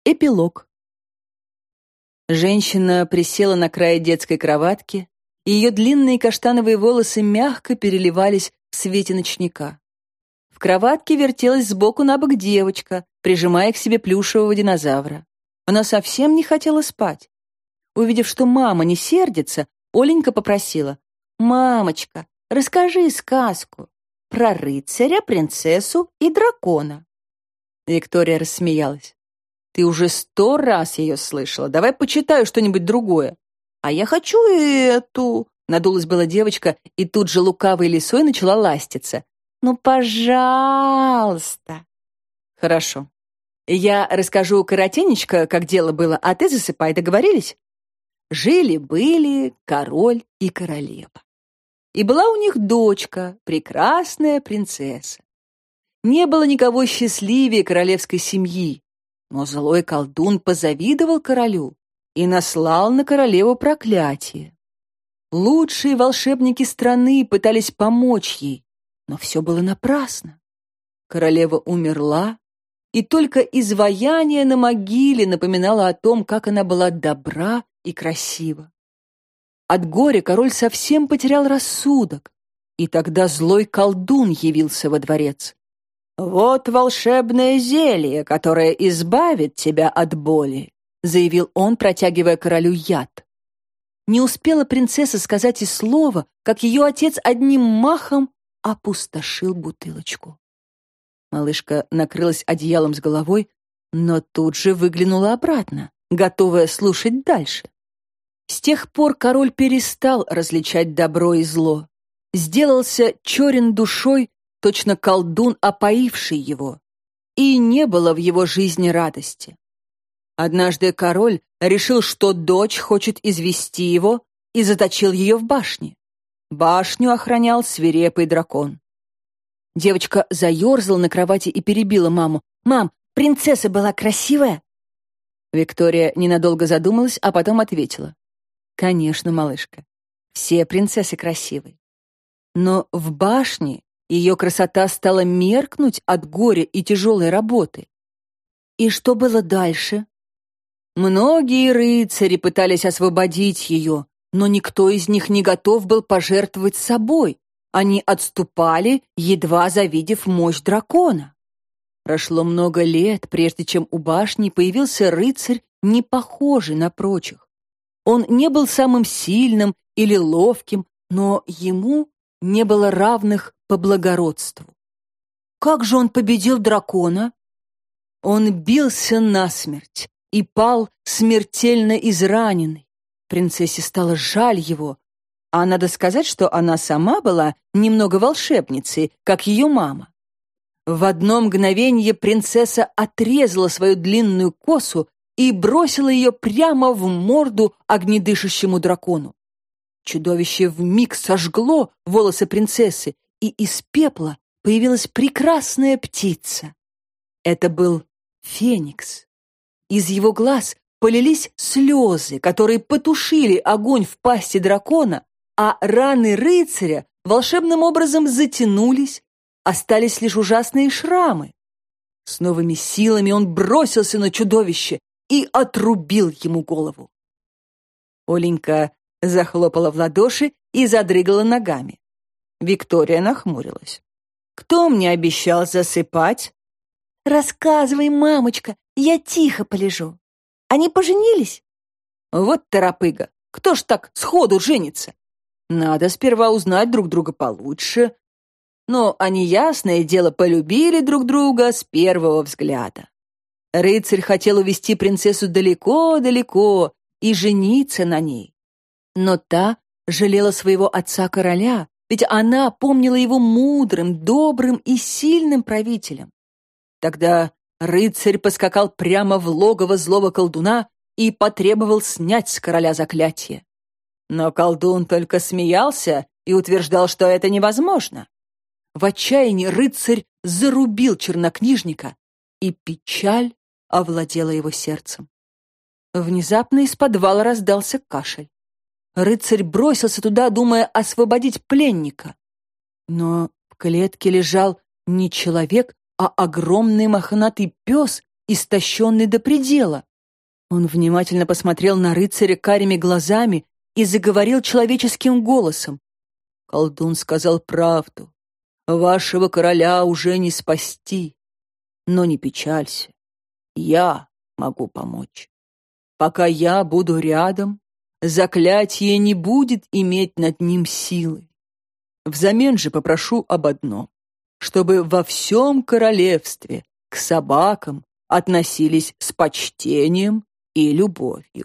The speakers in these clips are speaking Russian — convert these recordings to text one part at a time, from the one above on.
Эпилог. Женщина присела на край детской кроватки, и ее длинные каштановые волосы мягко переливались в свете ночника. В кроватке вертелась сбоку на бок девочка, прижимая к себе плюшевого динозавра. Она совсем не хотела спать. Увидев, что мама не сердится, Оленька попросила: «Мамочка, расскажи сказку про рыцаря, принцессу и дракона». Виктория рассмеялась. «Ты уже 100 раз ее слышала. Давай почитаю что-нибудь другое». «А я хочу эту...» Надулась была девочка, и тут же лукавой лисой начала ластиться. «Ну, пожалуйста». «Хорошо. Я расскажу коротенечко, как дело было, а ты засыпай, договорились?» Жили-были король и королева. И была у них дочка, прекрасная принцесса. Не было никого счастливее королевской семьи, но злой колдун позавидовал королю и наслал на королеву проклятие. Лучшие волшебники страны пытались помочь ей, но все было напрасно. Королева умерла, и только изваяние на могиле напоминало о том, как она была добра и красива. От горя король совсем потерял рассудок, и тогда злой колдун явился во дворец. «Вот волшебное зелье, которое избавит тебя от боли», заявил он, протягивая королю яд. Не успела принцесса сказать и слова, как ее отец одним махом опустошил бутылочку. Малышка накрылась одеялом с головой, но тут же выглянула обратно, готовая слушать дальше. С тех пор король перестал различать добро и зло, сделался черен душой, точно колдун, опоивший его, и не было в его жизни радости. Однажды король решил, что дочь хочет извести его, и заточил ее в башне. Башню охранял свирепый дракон. Девочка заерзала на кровати и перебила маму. «Мам, принцесса была красивая?» Виктория ненадолго задумалась, а потом ответила: «Конечно, малышка, все принцессы красивые. Но в башне ее красота стала меркнуть от горя и тяжелой работы». «И что было дальше?» Многие рыцари пытались освободить ее, но никто из них не готов был пожертвовать собой. Они отступали, едва завидев мощь дракона. Прошло много лет, прежде чем у башни появился рыцарь, не похожий на прочих. Он не был самым сильным или ловким, но ему не было равных по благородству. Как же он победил дракона? Он бился насмерть и пал смертельно израненный. Принцессе стало жаль его, а надо сказать, что она сама была немного волшебницей, как ее мама. В одно мгновение принцесса отрезала свою длинную косу и бросила ее прямо в морду огнедышащему дракону. Чудовище вмиг сожгло волосы принцессы, и из пепла появилась прекрасная птица. Это был Феникс. Из его глаз полились слезы, которые потушили огонь в пасти дракона, а раны рыцаря волшебным образом затянулись, остались лишь ужасные шрамы. С новыми силами он бросился на чудовище и отрубил ему голову. Оленька захлопала в ладоши и задрыгала ногами. Виктория нахмурилась. «Кто мне обещал засыпать?» «Рассказывай, мамочка, я тихо полежу. Они поженились?» «Вот торопыга, кто ж так сходу женится? Надо сперва узнать друг друга получше». Но они, ясное дело, полюбили друг друга с первого взгляда. Рыцарь хотел увести принцессу далеко-далеко и жениться на ней. Но та жалела своего отца-короля, ведь она помнила его мудрым, добрым и сильным правителем. Тогда рыцарь поскакал прямо в логово злого колдуна и потребовал снять с короля заклятие. Но колдун только смеялся и утверждал, что это невозможно. В отчаянии рыцарь зарубил чернокнижника, и печаль овладела его сердцем. Внезапно из подвала раздался кашель. Рыцарь бросился туда, думая освободить пленника. Но в клетке лежал не человек, а огромный мохнатый пес истощенный до предела. Он внимательно посмотрел на рыцаря карими глазами и заговорил человеческим голосом. Колдун сказал правду. Вашего короля уже не спасти. Но не печалься. Я могу помочь. Пока я буду рядом, заклятие не будет иметь над ним силы. Взамен же попрошу об одном, чтобы во всем королевстве к собакам относились с почтением и любовью.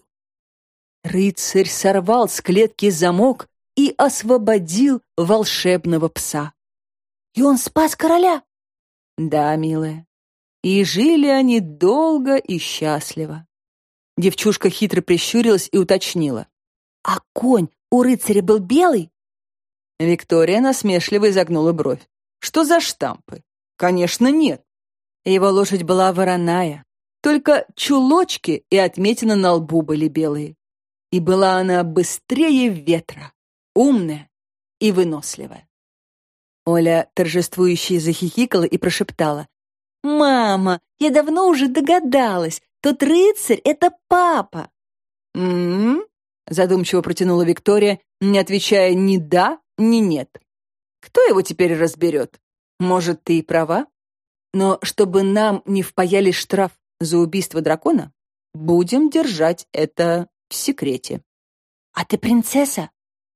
Рыцарь сорвал с клетки замок и освободил волшебного пса. И он спас короля? Да, милая. И жили они долго и счастливо. Девчушка хитро прищурилась и уточнила. А конь у рыцаря был белый? Виктория насмешливо изогнула бровь. Что за штампы? Конечно, нет. Его лошадь была вороная. Только чулочки и отметины на лбу были белые. И была она быстрее ветра, умная и выносливая. Оля торжествующе захихикала и прошептала. «Мама, я давно уже догадалась. Тот рыцарь — это папа». «М-м-м», задумчиво протянула Виктория, не отвечая ни «да», ни «нет». «Кто его теперь разберет? Может, ты и права? Но чтобы нам не впаяли штраф за убийство дракона, будем держать это в секрете». «А ты принцесса?»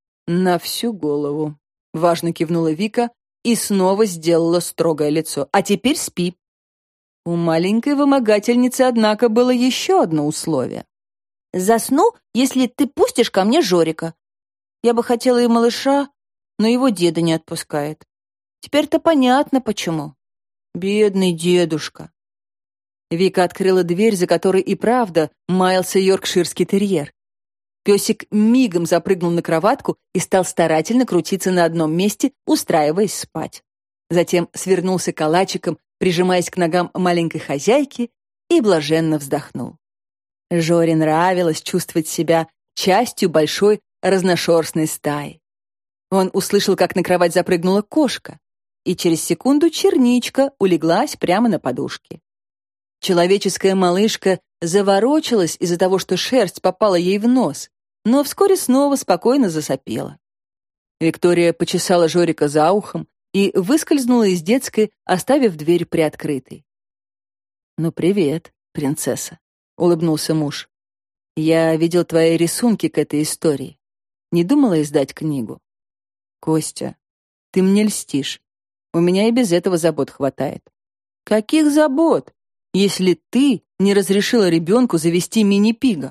«На всю голову», — важно кивнула Вика и снова сделала строгое лицо. «А теперь спи». У маленькой вымогательницы, однако, было еще одно условие. «Засну, если ты пустишь ко мне Жорика. Я бы хотела и малыша, но его деда не отпускает. Теперь-то понятно, почему. Бедный дедушка». Вика открыла дверь, за которой и правда маялся йоркширский терьер. Песик мигом запрыгнул на кроватку и стал старательно крутиться на одном месте, устраиваясь спать. Затем свернулся калачиком, прижимаясь к ногам маленькой хозяйки, и блаженно вздохнул. Жоре нравилось чувствовать себя частью большой разношерстной стаи. Он услышал, как на кровать запрыгнула кошка, и через секунду черничка улеглась прямо на подушке. Человеческая малышка заворочилась из-за того, что шерсть попала ей в нос, но вскоре снова спокойно засопела. Виктория почесала Жорика за ухом и выскользнула из детской, оставив дверь приоткрытой. «Ну, привет, принцесса», — улыбнулся муж. «Я видел твои рисунки к этой истории. Не думала издать книгу?» «Костя, ты мне льстишь. У меня и без этого забот хватает». «Каких забот, если ты не разрешила ребенку завести мини-пига?»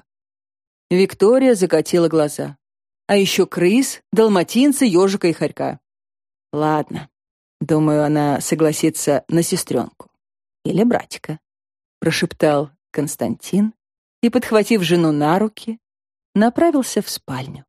Виктория закатила глаза. А еще крыс, далматинца, ежика и хорька. «Ладно, думаю, она согласится на сестренку. Или братика», — прошептал Константин и, подхватив жену на руки, направился в спальню.